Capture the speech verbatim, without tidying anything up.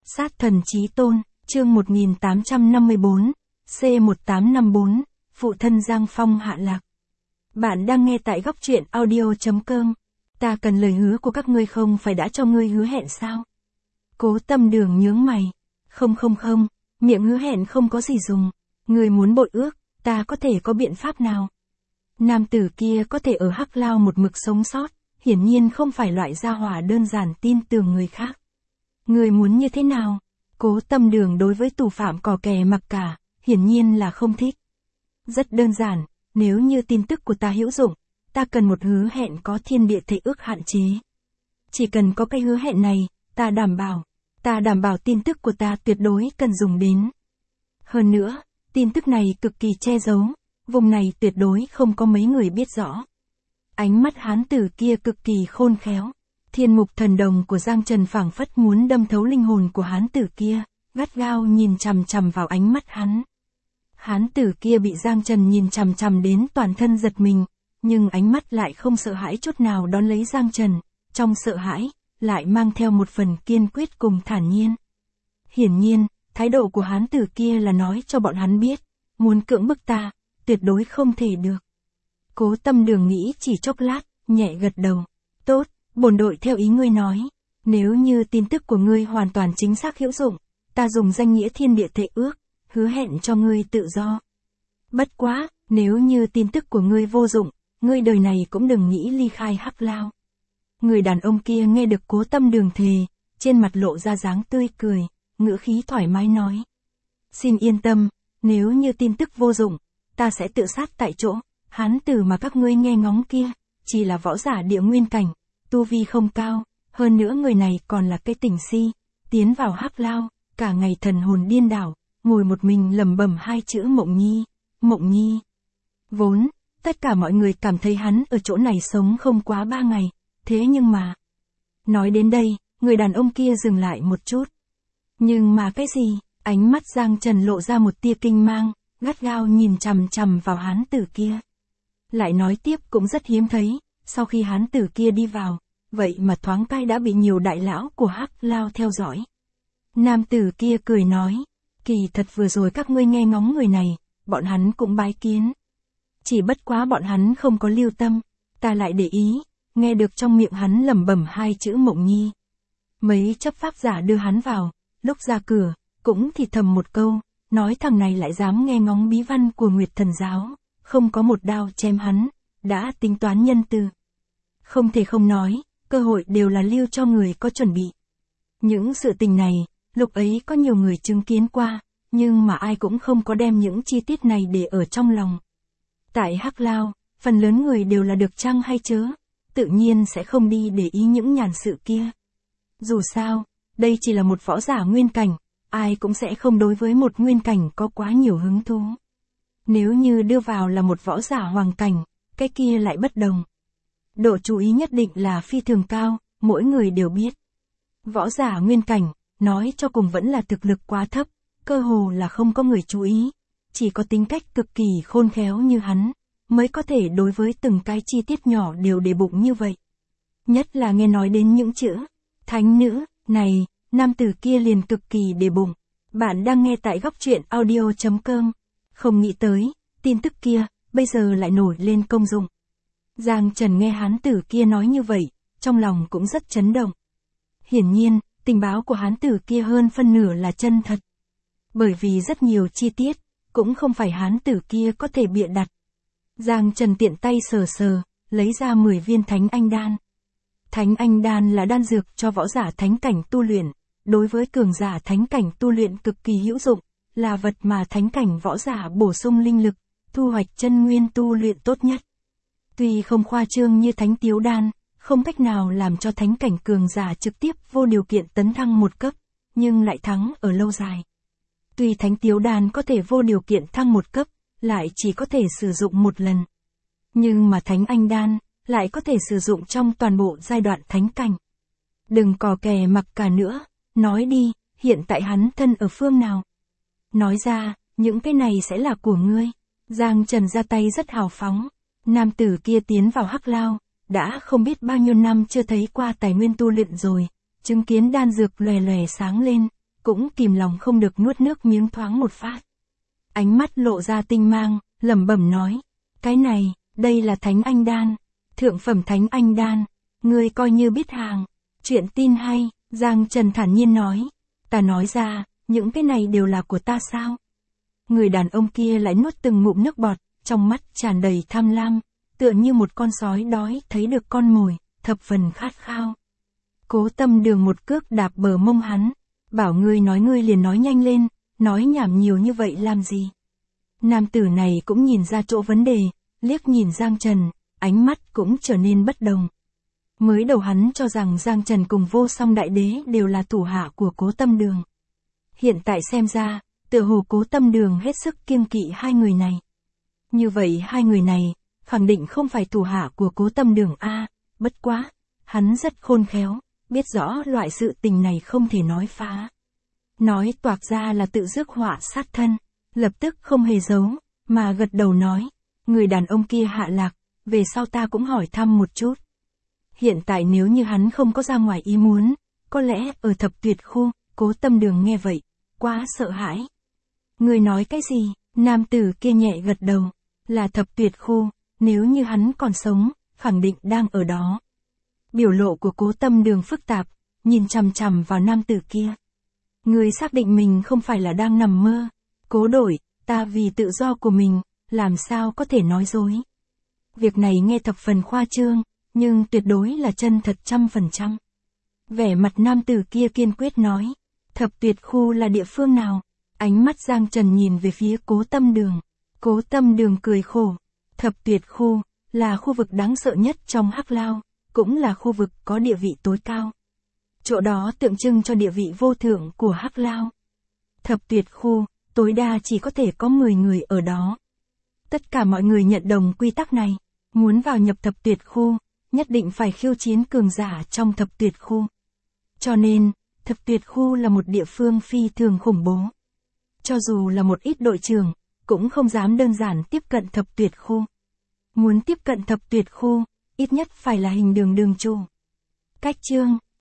Sát thần chí tôn, chương một nghìn tám trăm năm mươi bốn, C một tám năm bốn, phụ thân Giang Phong hạ lạc. Bạn đang nghe tại góc truyện audio chấm com. Ta cần lời hứa của các ngươi, không phải đã cho ngươi hứa hẹn sao? Cố Tâm Đường nhướng mày. Không không không, miệng hứa hẹn không có gì dùng. Ngươi muốn bội ước, ta có thể có biện pháp nào? Nam tử kia có thể ở Hắc Lao một mực sống sót, hiển nhiên không phải loại gia hỏa đơn giản tin tưởng người khác. Ngươi muốn như thế nào? Cố Tâm Đường đối với tù phạm cò kè mặc cả, hiển nhiên là không thích. Rất đơn giản, nếu như tin tức của ta hữu dụng, ta cần một hứa hẹn có thiên địa thể ước hạn chế. Chỉ cần có cái hứa hẹn này, ta đảm bảo, ta đảm bảo tin tức của ta tuyệt đối cần dùng đến. Hơn nữa, tin tức này cực kỳ che giấu, vùng này tuyệt đối không có mấy người biết rõ. Ánh mắt hán tử kia cực kỳ khôn khéo. Thiên mục thần đồng của Giang Trần phảng phất muốn đâm thấu linh hồn của hán tử kia, gắt gao nhìn chằm chằm vào ánh mắt hắn. Hán tử kia bị Giang Trần nhìn chằm chằm đến toàn thân giật mình, nhưng ánh mắt lại không sợ hãi chút nào đón lấy Giang Trần, trong sợ hãi, lại mang theo một phần kiên quyết cùng thản nhiên. Hiển nhiên, thái độ của hán tử kia là nói cho bọn hắn biết, muốn cưỡng bức ta, tuyệt đối không thể được. Cố Tâm Đường nghĩ chỉ chốc lát, nhẹ gật đầu. Tốt, bổn đội theo ý ngươi nói. Nếu như tin tức của ngươi hoàn toàn chính xác hữu dụng, ta dùng danh nghĩa thiên địa thể ước, hứa hẹn cho ngươi tự do. Bất quá, nếu như tin tức của ngươi vô dụng, ngươi đời này cũng đừng nghĩ ly khai Hắc Lao. Người đàn ông kia nghe được Cố Tâm Đường thề, trên mặt lộ ra dáng tươi cười, ngữ khí thoải mái nói. Xin yên tâm, nếu như tin tức vô dụng, ta sẽ tự sát tại chỗ. Hán tử mà các ngươi nghe ngóng kia, chỉ là võ giả địa nguyên cảnh, tu vi không cao, hơn nữa người này còn là cái tình si, tiến vào Hắc Lao, cả ngày thần hồn điên đảo, ngồi một mình lẩm bẩm hai chữ Mộng Nhi, Mộng Nhi. Vốn, tất cả mọi người cảm thấy hắn ở chỗ này sống không quá ba ngày, thế nhưng mà... Nói đến đây, người đàn ông kia dừng lại một chút. Nhưng mà cái gì? Ánh mắt Giang Trần lộ ra một tia kinh mang, gắt gao nhìn chằm chằm vào hán tử kia. Lại nói tiếp cũng rất hiếm thấy, sau khi hán tử kia đi vào, vậy mà thoáng cái đã bị nhiều đại lão của Hắc Lao theo dõi. Nam tử kia cười nói, kỳ thật vừa rồi các ngươi nghe ngóng người này, bọn hắn cũng bái kiến. Chỉ bất quá bọn hắn không có lưu tâm, ta lại để ý, nghe được trong miệng hắn lẩm bẩm hai chữ Mộng Nhi. Mấy chấp pháp giả đưa hắn vào, lúc ra cửa, cũng thì thầm một câu, nói thằng này lại dám nghe ngóng bí văn của Nguyệt Thần Giáo, không có một đao chém hắn, đã tính toán nhân từ. Không thể không nói, cơ hội đều là lưu cho người có chuẩn bị. Những sự tình này, lúc ấy có nhiều người chứng kiến qua, nhưng mà ai cũng không có đem những chi tiết này để ở trong lòng. Tại Hắc Lao, phần lớn người đều là được chăng hay chớ, tự nhiên sẽ không đi để ý những nhàn sự kia. Dù sao, đây chỉ là một võ giả nguyên cảnh, ai cũng sẽ không đối với một nguyên cảnh có quá nhiều hứng thú. Nếu như đưa vào là một võ giả hoàng cảnh, cái kia lại bất đồng. Độ chú ý nhất định là phi thường cao, mỗi người đều biết. Võ giả nguyên cảnh, nói cho cùng vẫn là thực lực quá thấp, cơ hồ là không có người chú ý. Chỉ có tính cách cực kỳ khôn khéo như hắn, mới có thể đối với từng cái chi tiết nhỏ đều để bụng như vậy. Nhất là nghe nói đến những chữ, thánh nữ, này, nam tử kia liền cực kỳ để bụng. Bạn đang nghe tại góc truyện audio chấm com. Không nghĩ tới, tin tức kia, bây giờ lại nổi lên công dụng. Giang Trần nghe hán tử kia nói như vậy, trong lòng cũng rất chấn động. Hiển nhiên, tình báo của hán tử kia hơn phân nửa là chân thật. Bởi vì rất nhiều chi tiết, cũng không phải hán tử kia có thể bịa đặt. Giang Trần tiện tay sờ sờ, lấy ra mười viên thánh anh đan. Thánh anh đan là đan dược cho võ giả thánh cảnh tu luyện, đối với cường giả thánh cảnh tu luyện cực kỳ hữu dụng, là vật mà thánh cảnh võ giả bổ sung linh lực, thu hoạch chân nguyên tu luyện tốt nhất. Tuy không khoa trương như thánh tiếu đan, không cách nào làm cho thánh cảnh cường giả trực tiếp vô điều kiện tấn thăng một cấp, nhưng lại thắng ở lâu dài. Tuy thánh tiếu đan có thể vô điều kiện thăng một cấp, lại chỉ có thể sử dụng một lần. Nhưng mà thánh anh đan, lại có thể sử dụng trong toàn bộ giai đoạn thánh cảnh. Đừng cò kè mặc cả nữa, nói đi, hiện tại hắn thân ở phương nào? Nói ra, những cái này sẽ là của ngươi. Giang Trần ra tay rất hào phóng. Nam tử kia tiến vào Hắc Lao, đã không biết bao nhiêu năm chưa thấy qua tài nguyên tu luyện rồi, chứng kiến đan dược lòe lòe sáng lên, cũng kìm lòng không được nuốt nước miếng thoáng một phát. Ánh mắt lộ ra tinh mang, lẩm bẩm nói, cái này, đây là thánh anh đan, thượng phẩm thánh anh đan, ngươi coi như biết hàng. Chuyện tin hay, Giang Trần thản nhiên nói, ta nói ra, những cái này đều là của ta sao? Người đàn ông kia lại nuốt từng ngụm nước bọt, trong mắt tràn đầy tham lam, tựa như một con sói đói thấy được con mồi, thập phần khát khao. Cố Tâm Đường một cước đạp bờ mông hắn, bảo ngươi nói ngươi liền nói nhanh lên, nói nhảm nhiều như vậy làm gì? Nam tử này cũng nhìn ra chỗ vấn đề, liếc nhìn Giang Trần, ánh mắt cũng trở nên bất đồng. Mới đầu hắn cho rằng Giang Trần cùng Vô Song Đại Đế đều là thủ hạ của Cố Tâm Đường. Hiện tại xem ra, tựa hồ Cố Tâm Đường hết sức kiêng kỵ hai người này. Như vậy hai người này, khẳng định không phải thủ hạ của Cố Tâm Đường a, bất quá, hắn rất khôn khéo, biết rõ loại sự tình này không thể nói phá. Nói toạc ra là tự rước họa sát thân, lập tức không hề giấu, mà gật đầu nói, người đàn ông kia hạ lạc, về sau ta cũng hỏi thăm một chút. Hiện tại nếu như hắn không có ra ngoài ý muốn, có lẽ ở Thập Tuyệt Khu, Cố Tâm Đường nghe vậy, quá sợ hãi. Người nói cái gì? Nam tử kia nhẹ gật đầu, là Thập Tuyệt Khu, nếu như hắn còn sống, khẳng định đang ở đó. Biểu lộ của Cố Tâm Đường phức tạp, nhìn chằm chằm vào nam tử kia. Người xác định mình không phải là đang nằm mơ. Cố đổi, ta vì tự do của mình, làm sao có thể nói dối. Việc này nghe thập phần khoa trương, nhưng tuyệt đối là chân thật trăm phần trăm. Vẻ mặt nam tử kia kiên quyết nói, Thập Tuyệt Khu là địa phương nào? Ánh mắt Giang Trần nhìn về phía Cố Tâm Đường. Cố Tâm Đường cười khổ, Thập Tuyệt Khu, là khu vực đáng sợ nhất trong Hắc Lao, cũng là khu vực có địa vị tối cao. Chỗ đó tượng trưng cho địa vị vô thượng của Hắc Lao. Thập Tuyệt Khu, tối đa chỉ có thể có mười người ở đó. Tất cả mọi người nhận đồng quy tắc này, muốn vào nhập Thập Tuyệt Khu, nhất định phải khiêu chiến cường giả trong Thập Tuyệt Khu. Cho nên, Thập Tuyệt Khu là một địa phương phi thường khủng bố. Cho dù là một ít đội trưởng, cũng không dám đơn giản tiếp cận Thập Tuyệt Khu. Muốn tiếp cận Thập Tuyệt Khu, ít nhất phải là hình đường đường chủ. Cách chương